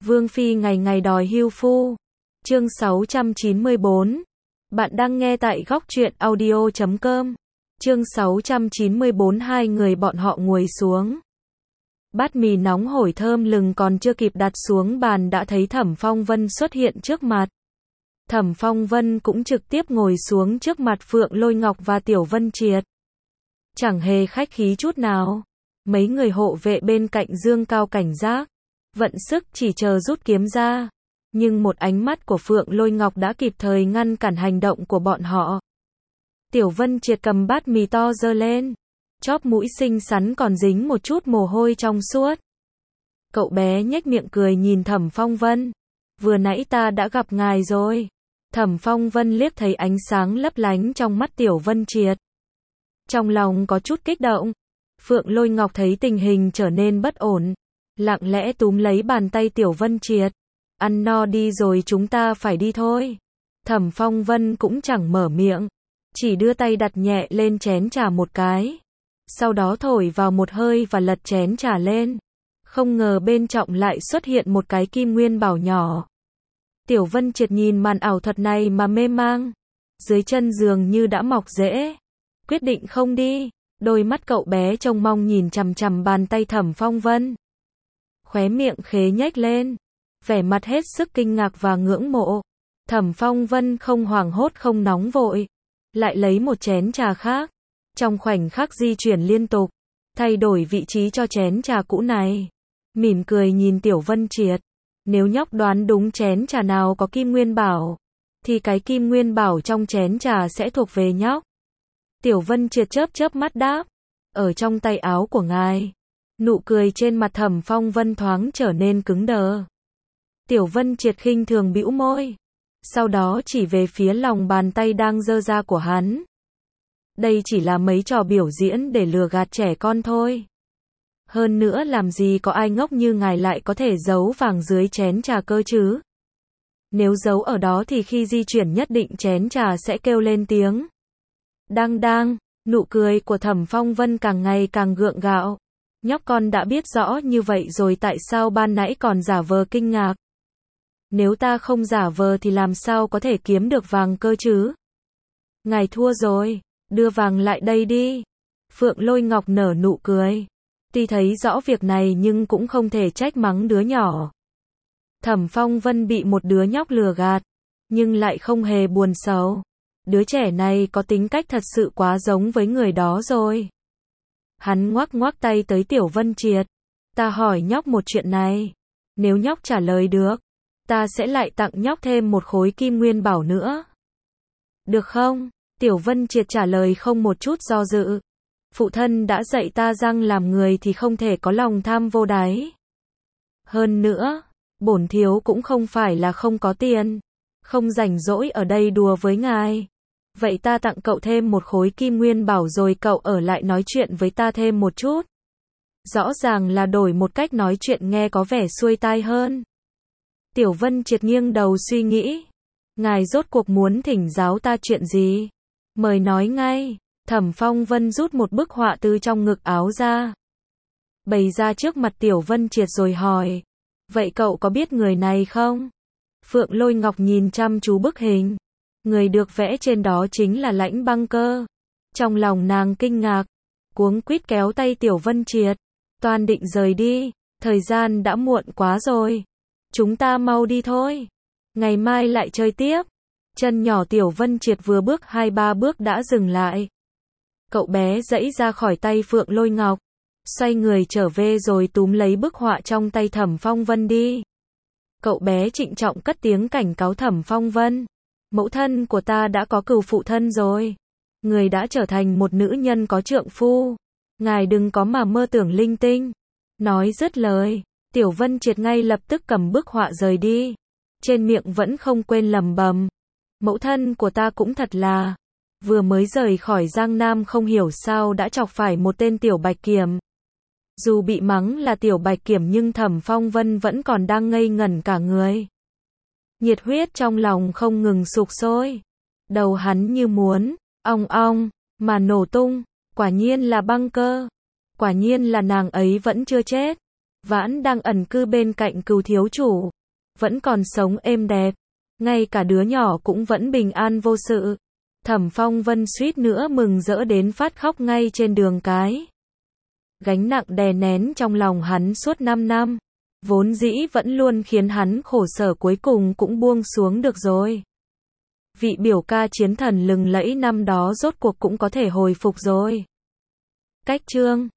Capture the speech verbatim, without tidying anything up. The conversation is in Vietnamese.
Vương Phi ngày ngày đòi hưu phu. Chương sáu trăm chín mươi bốn. Bạn đang nghe tại góc truyện audio chấm com. Chương sáu trăm chín mươi bốn. Hai người bọn họ ngồi xuống. Bát mì nóng hổi thơm lừng còn chưa kịp đặt xuống bàn đã thấy Thẩm Phong Vân xuất hiện trước mặt. Thẩm Phong Vân cũng trực tiếp ngồi xuống trước mặt Phượng Lôi Ngọc và Tiểu Vân Triệt. Chẳng hề khách khí chút nào. Mấy người hộ vệ bên cạnh dương cao cảnh giác, vận sức chỉ chờ rút kiếm ra. Nhưng một ánh mắt của Phượng Lôi Ngọc đã kịp thời ngăn cản hành động của bọn họ. Tiểu Vân Triệt cầm bát mì to giơ lên, chóp mũi xinh xắn còn dính một chút mồ hôi trong suốt. Cậu bé nhếch miệng cười nhìn Thẩm Phong Vân. Vừa nãy ta đã gặp ngài rồi. Thẩm Phong Vân liếc thấy ánh sáng lấp lánh trong mắt Tiểu Vân Triệt. Trong lòng có chút kích động. Phượng Lôi Ngọc thấy tình hình trở nên bất ổn, lặng lẽ túm lấy bàn tay Tiểu Vân Triệt. Ăn no đi rồi chúng ta phải đi thôi. Thẩm Phong Vân cũng chẳng mở miệng, chỉ đưa tay đặt nhẹ lên chén trà một cái. Sau đó thổi vào một hơi và lật chén trà lên. Không ngờ bên trong lại xuất hiện một cái kim nguyên bảo nhỏ. Tiểu Vân Triệt nhìn màn ảo thuật này mà mê mang. Dưới chân giường như đã mọc rễ. Quyết định không đi. Đôi mắt cậu bé trông mong nhìn chằm chằm bàn tay Thẩm Phong Vân. Khóe miệng khế nhếch lên, vẻ mặt hết sức kinh ngạc và ngưỡng mộ. Thẩm Phong Vân không hoảng hốt không nóng vội, lại lấy một chén trà khác. Trong khoảnh khắc di chuyển liên tục, thay đổi vị trí cho chén trà cũ này. Mỉm cười nhìn Tiểu Vân Triệt. Nếu nhóc đoán đúng chén trà nào có kim nguyên bảo, thì cái kim nguyên bảo trong chén trà sẽ thuộc về nhóc. Tiểu Vân Triệt chớp chớp mắt đáp. Ở trong tay áo của ngài. Nụ cười trên mặt Thẩm Phong Vân thoáng trở nên cứng đờ. Tiểu Vân Triệt khinh thường bĩu môi. Sau đó chỉ về phía lòng bàn tay đang giơ ra của hắn. Đây chỉ là mấy trò biểu diễn để lừa gạt trẻ con thôi. Hơn nữa làm gì có ai ngốc như ngài lại có thể giấu vàng dưới chén trà cơ chứ. Nếu giấu ở đó thì khi di chuyển nhất định chén trà sẽ kêu lên tiếng. Đang đang, nụ cười của Thẩm Phong Vân càng ngày càng gượng gạo. Nhóc con đã biết rõ như vậy rồi tại sao ban nãy còn giả vờ kinh ngạc. Nếu ta không giả vờ thì làm sao có thể kiếm được vàng cơ chứ? Ngài thua rồi, đưa vàng lại đây đi. Phượng Lôi Ngọc nở nụ cười. Tuy thấy rõ việc này nhưng cũng không thể trách mắng đứa nhỏ. Thẩm Phong Vân bị một đứa nhóc lừa gạt, nhưng lại không hề buồn sầu. Đứa trẻ này có tính cách thật sự quá giống với người đó rồi. Hắn ngoắc ngoắc tay tới Tiểu Vân Triệt. Ta hỏi nhóc một chuyện này. Nếu nhóc trả lời được, ta sẽ lại tặng nhóc thêm một khối kim nguyên bảo nữa. Được không? Tiểu Vân Triệt trả lời không một chút do dự. Phụ thân đã dạy ta rằng làm người thì không thể có lòng tham vô đáy. Hơn nữa, bổn thiếu cũng không phải là không có tiền. Không rảnh rỗi ở đây đùa với ngài. Vậy ta tặng cậu thêm một khối kim nguyên bảo rồi cậu ở lại nói chuyện với ta thêm một chút. Rõ ràng là đổi một cách nói chuyện nghe có vẻ xuôi tai hơn. Tiểu Vân Triệt nghiêng đầu suy nghĩ. Ngài rốt cuộc muốn thỉnh giáo ta chuyện gì? Mời nói ngay. Thẩm Phong Vân rút một bức họa từ trong ngực áo ra. Bày ra trước mặt Tiểu Vân Triệt rồi hỏi. Vậy cậu có biết người này không? Phượng Lôi Ngọc nhìn chăm chú bức hình. Người được vẽ trên đó chính là Lãnh Băng Cơ. Trong lòng nàng kinh ngạc, cuống quýt kéo tay Tiểu Vân Triệt. Toan định rời đi, thời gian đã muộn quá rồi. Chúng ta mau đi thôi. Ngày mai lại chơi tiếp. Chân nhỏ Tiểu Vân Triệt vừa bước hai ba bước đã dừng lại. Cậu bé giãy ra khỏi tay Phượng Lôi Ngọc, xoay người trở về rồi túm lấy bức họa trong tay Thẩm Phong Vân đi. Cậu bé trịnh trọng cất tiếng cảnh cáo Thẩm Phong Vân. Mẫu thân của ta đã có cừu phụ thân rồi. Người đã trở thành một nữ nhân có trượng phu. Ngài đừng có mà mơ tưởng linh tinh. Nói dứt lời, Tiểu Vân Triệt ngay lập tức cầm bức họa rời đi. Trên miệng vẫn không quên lẩm bẩm. Mẫu thân của ta cũng thật là. Vừa mới rời khỏi Giang Nam không hiểu sao đã chọc phải một tên Tiểu Bạch Kiểm. Dù bị mắng là Tiểu Bạch Kiểm nhưng Thẩm Phong Vân vẫn còn đang ngây ngẩn cả người. Nhiệt huyết trong lòng không ngừng sục sôi. Đầu hắn như muốn, ong ong, mà nổ tung. Quả nhiên là Băng Cơ. Quả nhiên là nàng ấy vẫn chưa chết. Vãn đang ẩn cư bên cạnh Cừu thiếu chủ, vẫn còn sống êm đẹp, ngay cả đứa nhỏ cũng vẫn bình an vô sự. Thẩm Phong Vân suýt nữa mừng rỡ đến phát khóc ngay trên đường cái. Gánh nặng đè nén trong lòng hắn suốt năm năm, vốn dĩ vẫn luôn khiến hắn khổ sở cuối cùng cũng buông xuống được rồi. Vị biểu ca chiến thần lừng lẫy năm đó rốt cuộc cũng có thể hồi phục rồi. Cách chương